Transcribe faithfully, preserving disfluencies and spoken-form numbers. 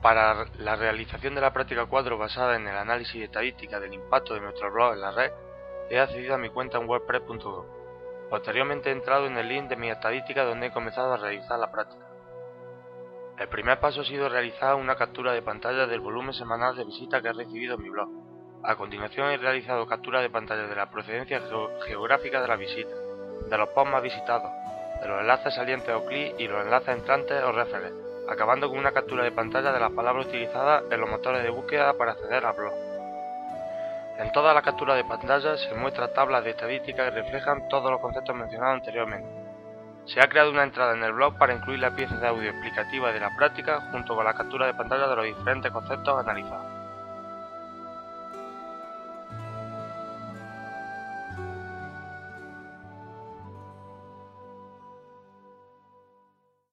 Para la realización de la práctica cuatro basada en el análisis estadística del impacto de nuestro blog en la red, he accedido a mi cuenta en wordpress punto com. Posteriormente he entrado en el link de mi estadística donde he comenzado a realizar la práctica. El primer paso ha sido realizar una captura de pantalla del volumen semanal de visitas que he recibido en mi blog. A continuación he realizado captura de pantalla de la procedencia geográfica de la visita, de los posts más visitados, de los enlaces salientes o clics y los enlaces entrantes o referees, acabando con una captura de pantalla de las palabras utilizadas en los motores de búsqueda para acceder al blog. En toda la captura de pantalla se muestran tablas de estadística que reflejan todos los conceptos mencionados anteriormente. Se ha creado una entrada en el blog para incluir la pieza de audio explicativa de la práctica junto con la captura de pantalla de los diferentes conceptos analizados.